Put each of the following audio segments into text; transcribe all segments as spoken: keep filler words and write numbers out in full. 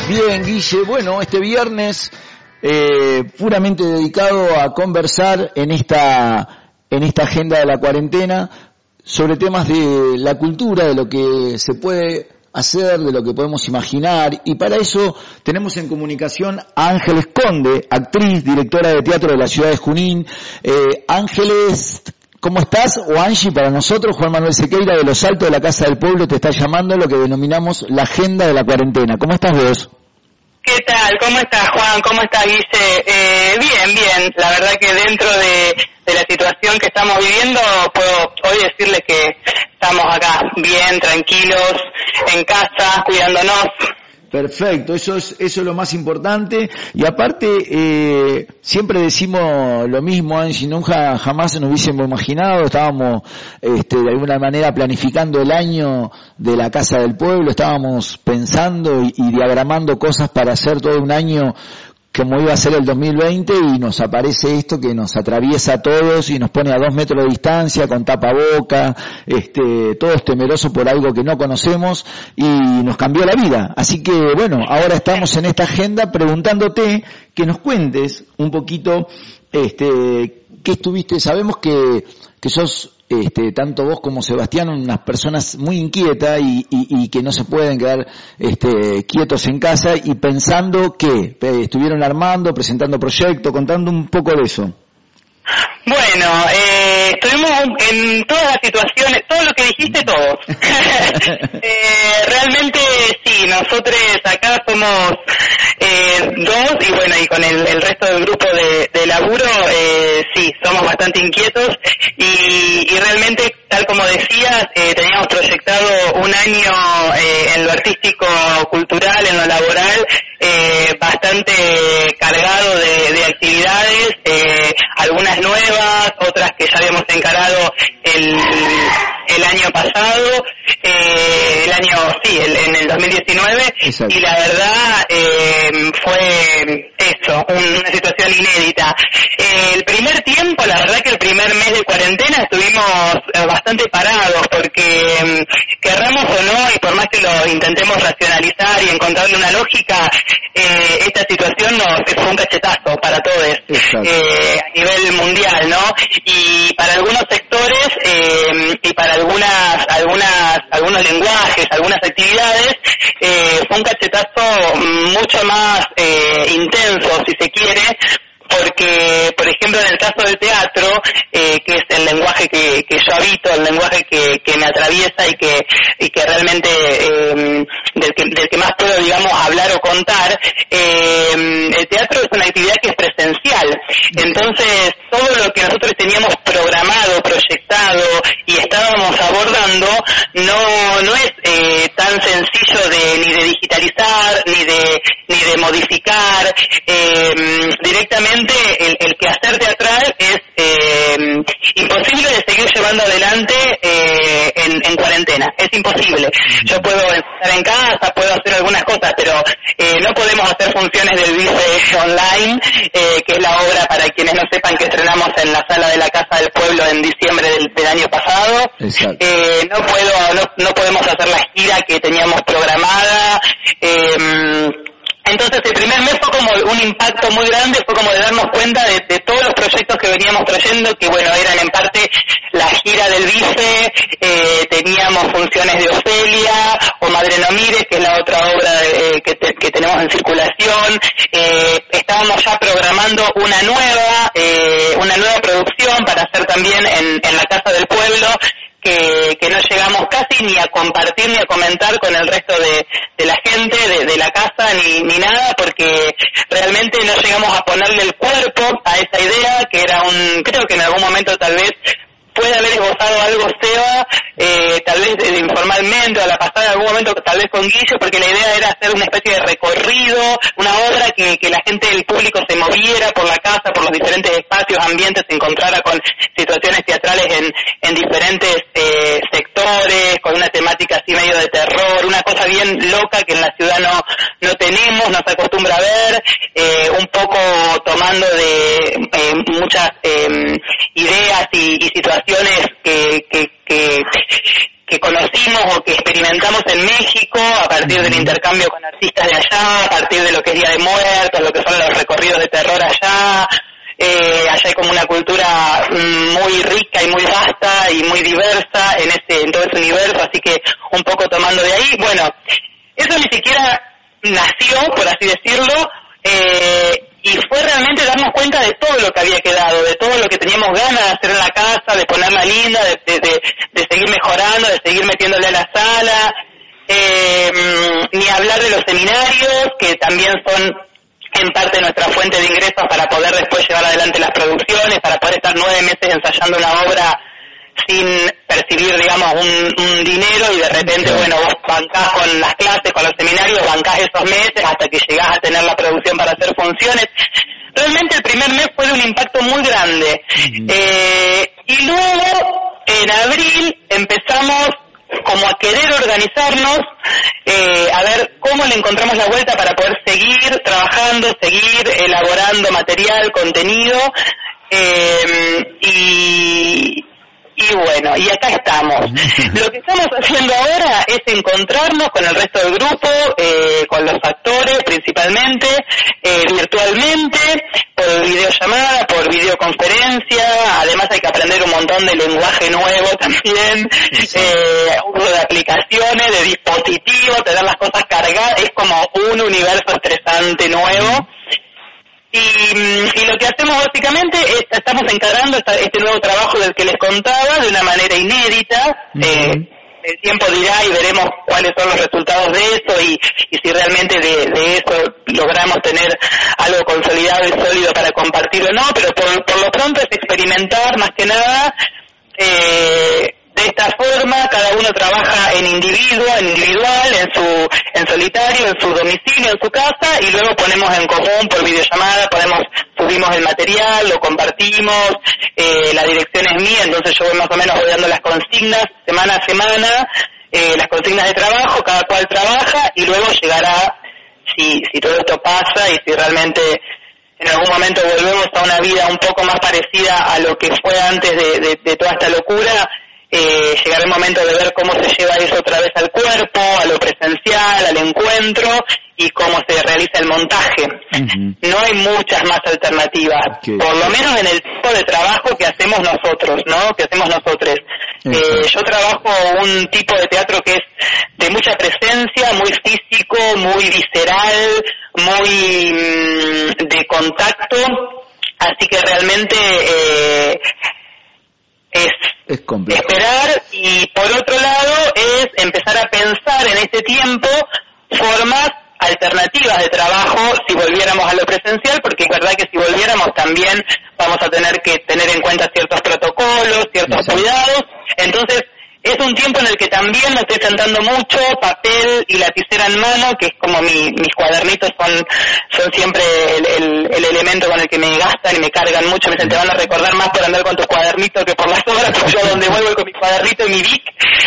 Bien, Guille, bueno, este viernes eh, puramente dedicado a conversar en esta, en esta agenda de la cuarentena sobre temas de la cultura, de lo que se puede hacer, de lo que podemos imaginar, y para eso tenemos en comunicación a Ángeles Conde, actriz, directora de teatro de la ciudad de Junín. Eh, Ángeles, ¿cómo estás? O Angie para nosotros, Juan Manuel Sequeira de Los Altos de la Casa del Pueblo te está llamando, lo que denominamos la agenda de la cuarentena. ¿Cómo estás vos? ¿Qué tal? ¿Cómo estás, Juan? ¿Cómo estás, Guille? Eh, bien, bien. La verdad que dentro de, de la situación que estamos viviendo, puedo hoy decirles que estamos acá bien, tranquilos, en casa, cuidándonos. Perfecto, eso es eso es lo más importante. Y aparte, eh, siempre decimos lo mismo, Angie, nunca jamás nos hubiésemos imaginado, estábamos este, de alguna manera planificando el año de la Casa del Pueblo, estábamos pensando y, y diagramando cosas para hacer todo un año como iba a ser el dos mil veinte, y nos aparece esto que nos atraviesa a todos y nos pone a dos metros de distancia, con tapaboca, este, todos temerosos por algo que no conocemos, y nos cambió la vida. Así que, bueno, ahora estamos en esta agenda preguntándote que nos cuentes un poquito, este, qué estuviste, sabemos que, que sos, este, tanto vos como Sebastián, unas personas muy inquietas y, y, y que no se pueden quedar este, quietos en casa y pensando que eh, estuvieron armando, presentando proyectos, contando un poco de eso. Bueno, eh, estuvimos en todas las situaciones, todo lo que dijiste, todos. eh, realmente sí, nosotros acá somos eh, dos y bueno, y con el, el resto del grupo de, de laburo, eh, sí, somos bastante inquietos y, y realmente, tal como decías, eh, teníamos proyectado un año eh, en lo artístico, cultural, en lo laboral, eh, bastante cargado de, de actividades, eh, algunas nuevas, otras que ya habíamos encarado el, el año pasado, eh, el año, sí, el, en el dos mil diecinueve. Exacto. Y la verdad eh, fue eso, una situación inédita. Eh, el primer tiempo, la verdad que el primer mes de cuarentena estuvimos eh, bastante parados, porque querramos o no, y por más que lo intentemos racionalizar y encontrarle una lógica, eh, esta situación nos fue un cachetazo para todos, eh, a nivel mundial, ¿no? Y para algunos sectores eh, y para algunas, algunas, algunos lenguajes, algunas actividades, eh, fue un cachetazo mucho más eh, intenso, si se quiere, porque, por ejemplo, en el caso del teatro, eh, que es el lenguaje que, que yo habito, el lenguaje que, que me atraviesa y que, y que realmente eh, del, que, del que más puedo, digamos, hablar o contar, eh, el teatro es una actividad que es presencial. Entonces, todo lo que nosotros teníamos programado, proyectado y estábamos abordando, no, no es eh, tan sencillo de ni de digitalizar, ni de, ni de modificar, eh, directamente. El, el quehacer teatral es eh, imposible de seguir llevando adelante eh, en, en cuarentena, es imposible. Yo puedo estar en casa, puedo hacer algunas cosas, pero eh, no podemos hacer funciones del Vice online, eh, que es la obra, para quienes no sepan, que estrenamos en la Sala de la Casa del Pueblo en diciembre del, del año pasado. Eh, no puedo, no, no podemos hacer la gira que teníamos programada. Eh, Entonces el primer mes fue como un impacto muy grande, fue como de darnos cuenta de, de todos los proyectos que veníamos trayendo, que bueno, eran en parte la gira del Vice, eh, teníamos funciones de Ofelia, o Madre no mires, que es la otra obra de, eh, que, te, que tenemos en circulación, eh, estábamos ya programando una nueva, eh, una nueva producción para hacer también en, en la Casa del Pueblo, Que, que no llegamos casi ni a compartir ni a comentar con el resto de, de la gente, de, de la casa, ni, ni nada, porque realmente no llegamos a ponerle el cuerpo a esa idea, que era un, creo que en algún momento tal vez puede haber esbozado algo Seba, eh, tal vez eh, informalmente, o a la pasada en algún momento tal vez con Guille, porque la idea era hacer una especie de recorrido, una obra que, que la gente, el público se moviera por la casa, por los diferentes espacios, ambientes, se encontrara con situaciones teatrales en, en diferentes eh, sectores, con una temática así medio de terror, una cosa bien loca que en la ciudad no, no tenemos, nos acostumbra a ver, eh, un poco tomando de eh, muchas eh, ideas y, y situaciones que, que, que, que conocimos o que experimentamos en México a partir del intercambio con artistas de allá, a partir de lo que es Día de Muertos, lo que son los recorridos de terror allá. Eh, allá hay como una cultura muy rica y muy vasta y muy diversa en ese, en todo ese universo, así que un poco tomando de ahí, bueno, eso ni siquiera nació, por así decirlo, eh, y fue realmente darnos cuenta de todo lo que había quedado, de todo lo que teníamos ganas de hacer en la casa, de ponerla linda, de, de, de, de seguir mejorando, de seguir metiéndole a la sala, eh, ni hablar de los seminarios, que también son en parte nuestra fuente de ingresos para poder después llevar adelante las producciones, para poder estar nueve meses ensayando una obra sin percibir, digamos, un, un dinero y de repente, bueno, vos bancás con las clases, con los seminarios, bancás esos meses hasta que llegás a tener la producción para hacer funciones. Realmente el primer mes fue de un impacto muy grande. Uh-huh. Eh, y luego, en abril, empezamos como a querer organizarnos, eh, a ver cómo le encontramos la vuelta para poder seguir trabajando, seguir elaborando material, contenido, eh, y, y bueno, y acá estamos. Lo que estamos haciendo ahora es encontrarnos con el resto del grupo, eh, con los actores principalmente, eh, virtualmente, por videollamada, por videoconferencia. Además hay que aprender un montón de lenguaje nuevo también, eh, uso de aplicaciones, de dispositivos, tener las cosas cargadas, es como un universo estresante nuevo. Y, y lo que hacemos básicamente es, estamos encarando esta, este nuevo trabajo del que les contaba de una manera inédita. Uh-huh. eh, el tiempo dirá y veremos cuáles son los resultados de eso y, y si realmente de, de eso logramos tener algo consolidado y sólido para compartir o no, pero por, por lo pronto es experimentar más que nada. Eh, de esta forma cada uno trabaja en individuo, en individual, en su, en solitario, en su domicilio, en su casa, y luego ponemos en común por videollamada, ponemos, subimos el material, lo compartimos, eh, la dirección es mía, entonces yo más o menos voy dando las consignas semana a semana, eh, las consignas de trabajo, cada cual trabaja, y luego llegará, si, si todo esto pasa y si realmente en algún momento volvemos a una vida un poco más parecida a lo que fue antes de, de, de toda esta locura, Eh, llegará el momento de ver cómo se lleva eso otra vez al cuerpo, a lo presencial, al encuentro y cómo se realiza el montaje. Uh-huh. No hay muchas más alternativas, okay. Por lo menos en el tipo de trabajo que hacemos nosotros, ¿no? Que hacemos nosotros. Uh-huh. Eh, yo trabajo un tipo de teatro que es de mucha presencia, muy físico, muy visceral, muy mmm, de contacto, así que realmente eh, es Es complejo. Esperar, y por otro lado es empezar a pensar en este tiempo formas alternativas de trabajo si volviéramos a lo presencial, porque es verdad que si volviéramos también vamos a tener que tener en cuenta ciertos protocolos, ciertos Exacto. cuidados, entonces es un tiempo en el que también me estoy sentando mucho, papel y lapicera en mano, que es como mi, mis cuadernitos son son siempre el, el, el elemento con el que me gastan y me cargan mucho. Me dicen, te van a recordar más por andar con tus cuadernitos que por las obras, porque yo donde vuelvo con mi cuadernito y mi bic.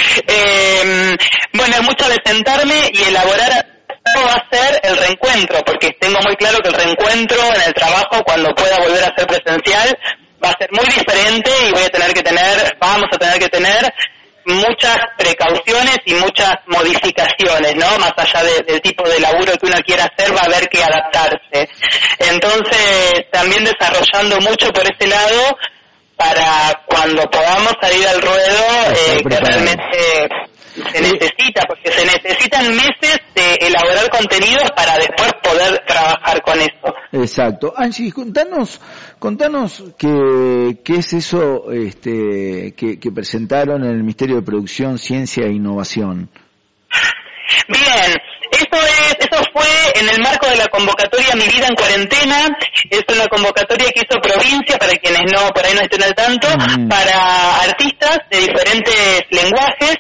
Eh, bueno, es mucho de sentarme y elaborar cómo va a ser el reencuentro, porque tengo muy claro que el reencuentro en el trabajo, cuando pueda volver a ser presencial, va a ser muy diferente y voy a tener que tener, vamos a tener que tener muchas precauciones y muchas modificaciones, ¿no? Más allá de, del tipo de laburo que uno quiera hacer, va a haber que adaptarse. Entonces, también desarrollando mucho por ese lado para cuando podamos salir al ruedo, eh, que realmente se necesita, porque se necesitan meses de elaborar contenidos para después poder trabajar con eso. Exacto. Angie, contanos, contanos qué, qué es eso este, que, que presentaron en el Ministerio de Producción, Ciencia e Innovación. Bien, eso es, eso fue en el marco de la convocatoria Mi Vida en Cuarentena. Es una convocatoria que hizo Provincia, para quienes no por ahí no estén al tanto, mm. para artistas de diferentes lenguajes,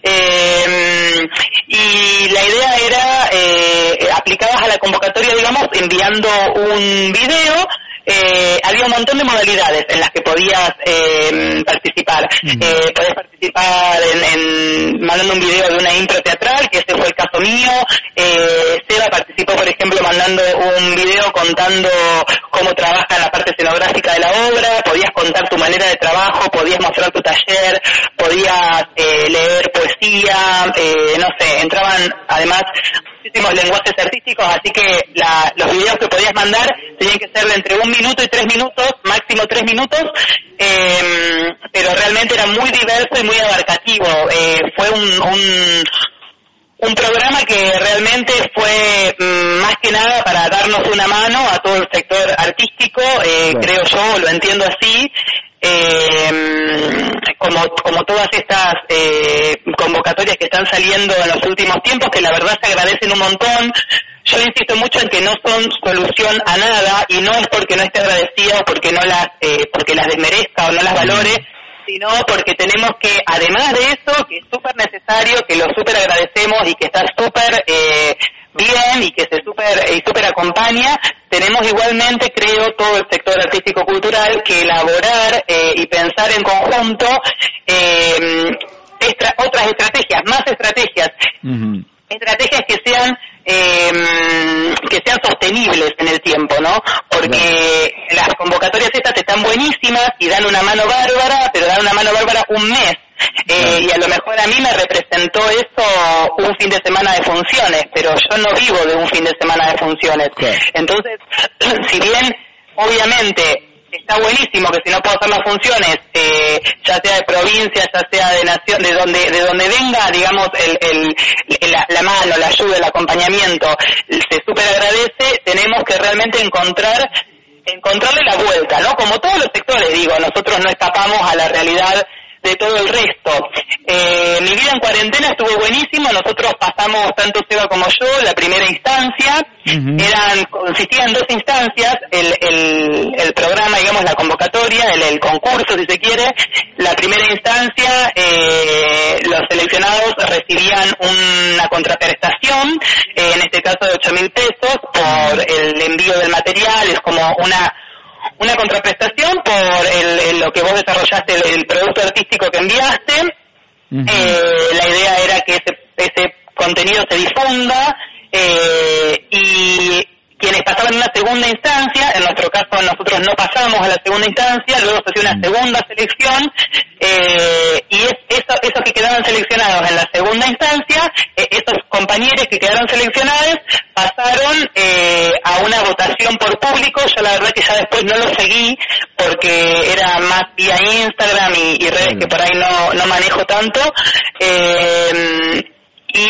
eh, y la idea era eh, aplicadas a la convocatoria, digamos, enviando un video. Eh, había un montón de modalidades en las que podías eh, participar. Uh-huh. Eh, podías participar en, en mandando un video de una impro teatral, que ese fue el caso mío. Eh, Seba participó, por mandando un video contando cómo trabaja la parte escenográfica de la obra, podías contar tu manera de trabajo, podías mostrar tu taller, podías eh, leer poesía, eh, no sé, entraban además muchísimos lenguajes artísticos, así que la, los videos que podías mandar tenían que ser de entre un minuto y tres minutos, máximo tres minutos, eh, pero realmente era muy diverso y muy abarcativo. Eh, fue un, un un programa que realmente fue mmm, más que nada para darnos una mano a todo el sector artístico, eh, bueno. creo yo, lo entiendo así. Eh, como como todas estas eh, convocatorias que están saliendo en los últimos tiempos, que la verdad se agradecen un montón. Yo insisto mucho en que no son solución a nada, y no es porque no esté agradecida o porque no las eh, porque las desmerezca o no las valore, sino porque tenemos que, además de eso, que es súper necesario, que lo súper agradecemos y que está súper eh, bien y que se súper y súper acompaña, tenemos igualmente, creo, todo el sector artístico-cultural que elaborar eh, y pensar en conjunto eh, extra, otras estrategias, más estrategias, uh-huh. estrategias que sean eh, que sean sostenibles en el tiempo, ¿no? Porque no. las convocatorias estas están buenísimas y dan una mano bárbara, pero dan una mano bárbara un mes. Eh, no. Y a lo mejor a mí me representó eso un fin de semana de funciones, pero yo no vivo de un fin de semana de funciones. Sí. Entonces, si bien, obviamente, está buenísimo que si no puedo hacer las funciones, eh, ya sea de provincia, ya sea de nación, de donde de donde venga, digamos, el, el la, la mano, la ayuda, el acompañamiento, se súper agradece. Tenemos que realmente encontrar encontrarle la vuelta, ¿no? Como todos los sectores, digo, nosotros no escapamos a la realidad de todo el resto. Eh, mi vida en cuarentena estuvo buenísimo. Nosotros pasamos, tanto Seba como yo, la primera instancia. Uh-huh. Eran, consistía en dos instancias, el, el, el programa, digamos, la convocatoria, el, el concurso, si se quiere. La primera instancia, eh, los seleccionados recibían una contraprestación, eh, en este caso de ocho mil pesos, por el envío del material. Es como una una contraprestación por el, el, lo que vos desarrollaste, el, el producto artístico que enviaste. Uh-huh. Eh, la idea era que ese, ese contenido se difunda, eh, y quienes pasaban una segunda instancia, en nuestro caso nosotros no pasamos a la segunda instancia, luego se hacía una segunda selección, eh, y es, eso, esos que quedaron seleccionados en la segunda instancia, eh, esos compañeros que quedaron seleccionados pasaron eh, a una votación por público. Yo la verdad que ya después no lo seguí porque era más vía Instagram y, y redes que por ahí no, no manejo tanto, eh, y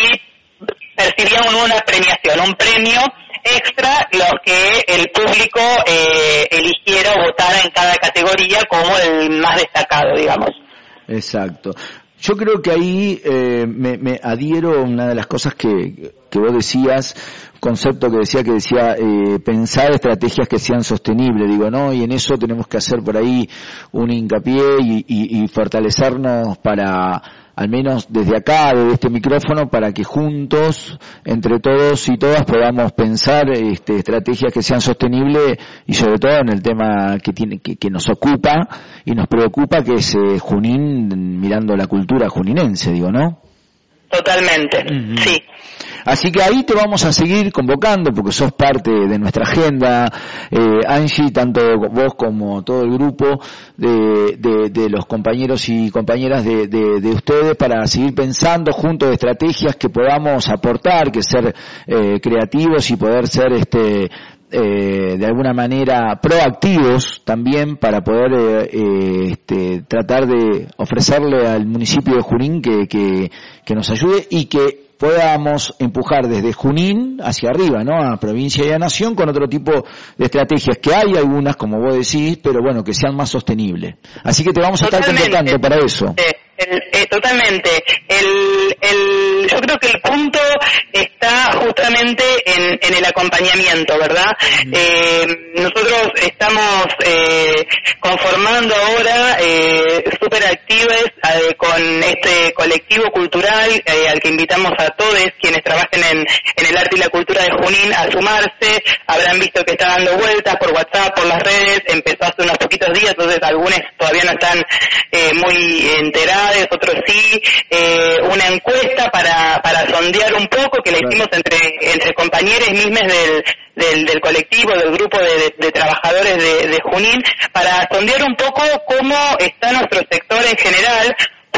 percibían una premiación, un premio extra, los que el público eh, eligiera o votara en cada categoría como el más destacado, digamos. Exacto. Yo creo que ahí eh, me, me adhiero a una de las cosas que, que vos decías, concepto que decía que decía eh, pensar estrategias que sean sostenibles, digo, ¿no? Y en eso tenemos que hacer por ahí un hincapié y, y, y fortalecernos para, al menos desde acá, desde este micrófono, para que juntos, entre todos y todas, podamos pensar este, estrategias que sean sostenibles, y sobre todo en el tema que tiene que, que nos ocupa y nos preocupa, que es eh, Junín, mirando la cultura juninense, digo, ¿no? Totalmente, uh-huh. Sí. Así que ahí te vamos a seguir convocando porque sos parte de nuestra agenda, eh, Angie, tanto vos como todo el grupo de, de, de los compañeros y compañeras de, de, de ustedes, para seguir pensando juntos de estrategias que podamos aportar, que ser eh, creativos y poder ser este eh, de alguna manera proactivos también, para poder eh, eh, este, tratar de ofrecerle al municipio de Junín que, que, que nos ayude y que podamos empujar desde Junín hacia arriba, ¿no? A provincia y a nación, con otro tipo de estrategias, que hay algunas, como vos decís, pero bueno, que sean más sostenibles. Así que te vamos a Totalmente. estar convocando para eso. Eh, el, eh, totalmente. El, el, yo creo que el punto está justamente en, en el acompañamiento, ¿verdad? Uh-huh. Eh, nosotros estamos eh, conformando ahora eh, súper activos eh, con este colectivo cultural eh, al que invitamos a todos quienes trabajen en, en el arte y la cultura de Junín a sumarse. Habrán visto que está dando vueltas por WhatsApp, por las redes, empezó hace unos poquitos días, entonces algunos todavía no están eh, muy enterados, otros sí, eh, una encuesta para para sondear un poco, que la hicimos entre entre compañeros mismos del del, del colectivo, del grupo de, de, de trabajadores de, de Junín, para sondear un poco cómo está nuestro sector en general,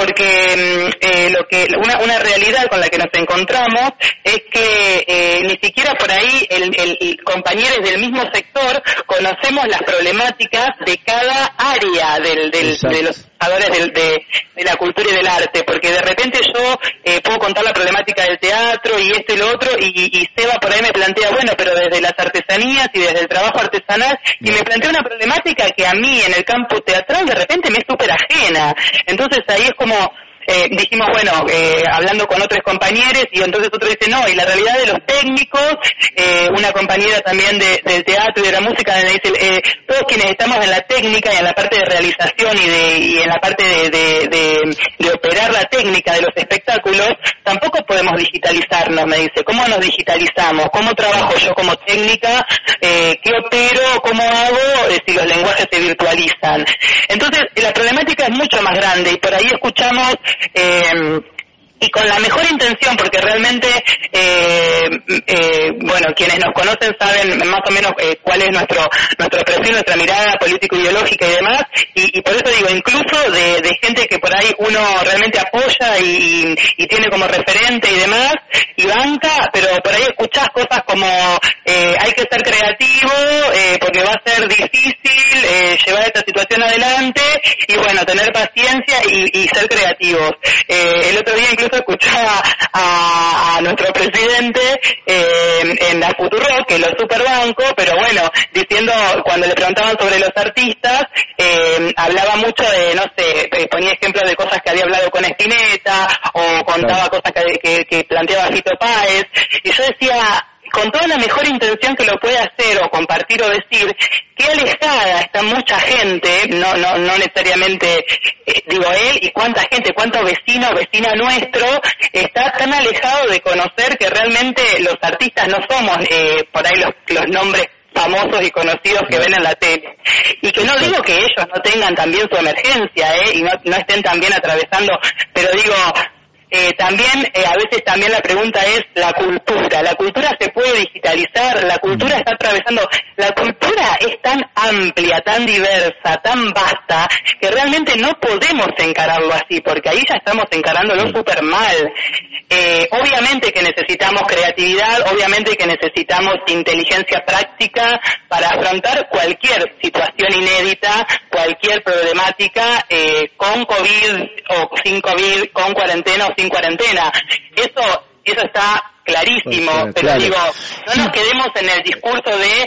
porque eh, lo que una, una realidad con la que nos encontramos es que eh, ni siquiera por ahí el, el, el compañeros del mismo sector conocemos las problemáticas de cada área del, del, de los trabajadores del, de, de la cultura y del arte, porque de repente yo eh, puedo contar la problemática del teatro y esto y lo otro, y, y Seba por ahí me plantea, bueno, pero desde las artesanías y desde el trabajo artesanal, y me plantea una problemática que a mí en el campo teatral de repente me es súper ajena. Entonces ahí es como eh, dijimos, bueno, eh, hablando con otros compañeros, y entonces otro dice, no, y la realidad de los técnicos, eh, una compañera también de, del teatro y de la música me dice, eh, todos quienes estamos en la técnica y en la parte de realización y de y en la parte de, de, de, de operar la técnica de los espectáculos, tampoco podemos digitalizarnos, me dice. ¿Cómo nos digitalizamos? ¿Cómo trabajo yo como técnica? Eh, ¿Qué opero? ¿Cómo hago eh, si los lenguajes se virtualizan? Entonces, la problemática es mucho más grande, y por ahí escuchamos eh, y con la mejor intención, porque realmente, eh, eh, bueno, quienes nos conocen saben más o menos eh, cuál es nuestro nuestro perfil, nuestra mirada político-ideológica y demás, y, y por eso digo, incluso de, de gente que por ahí uno realmente apoya y, y tiene como referente y demás, y banca, pero por ahí escuchás cosas como eh, hay que ser creativo, eh, porque va a ser difícil eh, llevar esta situación adelante, y bueno, tener paciencia y, y ser creativos. Eh, el otro día incluso escuchaba a, a nuestro presidente eh, en la Futurock, que lo superbanco, pero bueno, diciendo, cuando le preguntaban sobre los artistas, eh, hablaba mucho de, no sé, ponía ejemplos de cosas que había hablado con Spinetta, o contaba cosas que, que, que planteaba Fito Páez, y yo decía, con toda la mejor intención que lo puede hacer o compartir o decir, qué alejada está mucha gente, no no no necesariamente eh, digo él, y cuánta gente, cuántos vecinos, vecina nuestro, está tan alejado de conocer que realmente los artistas no somos eh, por ahí los, los nombres famosos y conocidos que ven en la tele. Y que no digo que ellos no tengan también su emergencia, eh, y no, no estén también atravesando, pero digo, Eh, también, eh, a veces también la pregunta es la cultura. La cultura se puede digitalizar, la cultura está atravesando, la cultura es tan amplia, tan diversa, tan vasta, que realmente no podemos encararlo así, porque ahí ya estamos encarándolo súper mal. Eh, obviamente que necesitamos creatividad, obviamente que necesitamos inteligencia práctica para afrontar cualquier situación inédita, cualquier problemática, eh, con COVID o sin COVID, con cuarentena o sin cuarentena. Eso eso está clarísimo, pues, pero claro. Digo, no nos quedemos en el discurso de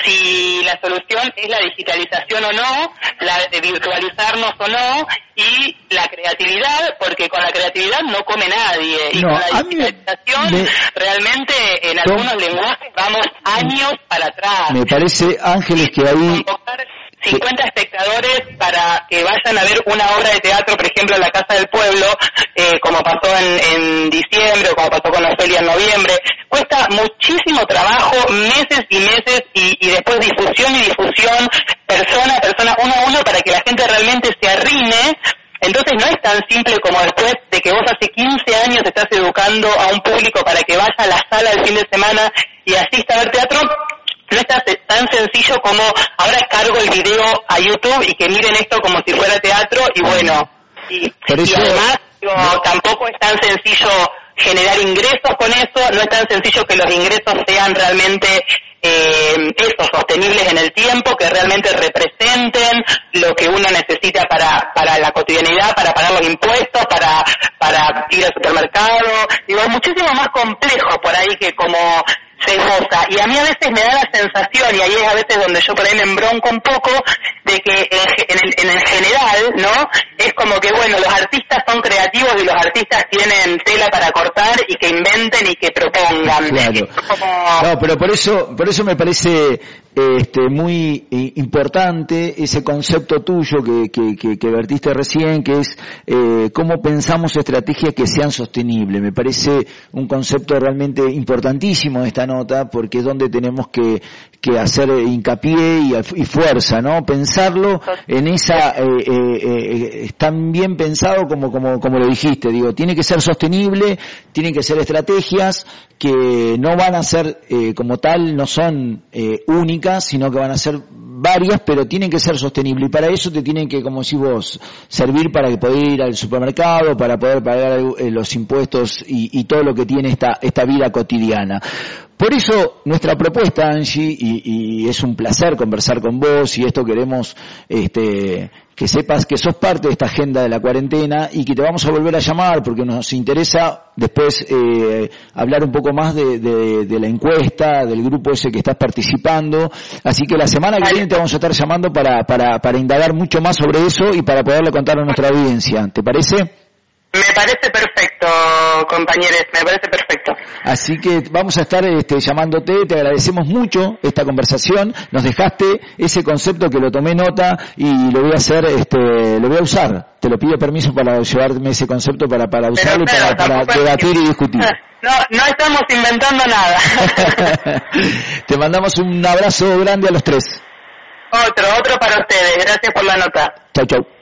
si la solución es la digitalización o no, la de virtualizarnos o no, y la creatividad, porque con la creatividad no come nadie, y no, con la digitalización me... realmente en algunos no. lenguajes vamos años para atrás. Me parece, Ángeles, que ahí... cincuenta espectadores para que vayan a ver una obra de teatro, por ejemplo, en la Casa del Pueblo, eh, como pasó en, en diciembre, o como pasó con Ofelia en noviembre. Cuesta muchísimo trabajo, meses y meses, y, y después difusión y difusión, persona a persona, uno a uno, para que la gente realmente se arrime. Entonces no es tan simple como después de que vos hace quince años estás educando a un público para que vaya a la sala el fin de semana y asista a ver teatro. No es tan sencillo como ahora cargo el video a YouTube y que miren esto como si fuera teatro, y bueno, y, y además digo, tampoco es tan sencillo generar ingresos con eso, no es tan sencillo que los ingresos sean realmente eh, eso, sostenibles en el tiempo, que realmente representen lo que uno necesita para para la cotidianidad, para pagar los impuestos, para para ir al supermercado. Digo, es muchísimo más complejo por ahí que como se goza, y a mí a veces me da la sensación, y ahí es a veces donde yo por ahí me embronco un poco, de que en, en, el, en el general, ¿no? Es como que, bueno, los artistas son creativos y los artistas tienen tela para cortar y que inventen y que propongan. Claro. Como... No, pero por eso, por eso me parece este muy importante ese concepto tuyo que, que, que, que vertiste recién, que es eh, cómo pensamos estrategias que sean sostenibles. Me parece un concepto realmente importantísimo esta nota, porque es donde tenemos que, que hacer hincapié y, y fuerza, ¿no? Pensar pensarlo en esa, eh, eh, eh, es tan bien pensado como, como, como lo dijiste, digo, tiene que ser sostenible, tienen que ser estrategias que no van a ser, eh, como tal, no son eh, únicas, sino que van a ser varias, pero tienen que ser sostenibles, y para eso te tienen que, como decís vos, servir para que poder ir al supermercado, para poder pagar eh, los impuestos y, y todo lo que tiene esta, esta vida cotidiana. Por eso nuestra propuesta, Angie, y, y es un placer conversar con vos, y esto queremos este, que sepas que sos parte de esta agenda de la cuarentena y que te vamos a volver a llamar porque nos interesa después eh, hablar un poco más de, de, de la encuesta, del grupo ese que estás participando. Así que la semana que viene te vamos a estar llamando para, para, para indagar mucho más sobre eso y para poderle contar a nuestra audiencia. ¿Te parece? Me parece perfecto, compañeros, me parece perfecto. Así que vamos a estar este, llamándote, te agradecemos mucho esta conversación, nos dejaste ese concepto que lo tomé nota y lo voy a hacer, este, lo voy a usar. Te lo pido permiso para llevarme ese concepto para, para usarlo Pero, y para, para debatir y discutir. No, no estamos inventando nada. Te mandamos un abrazo grande a los tres. Otro, otro para ustedes, gracias por la nota. Chau, chau.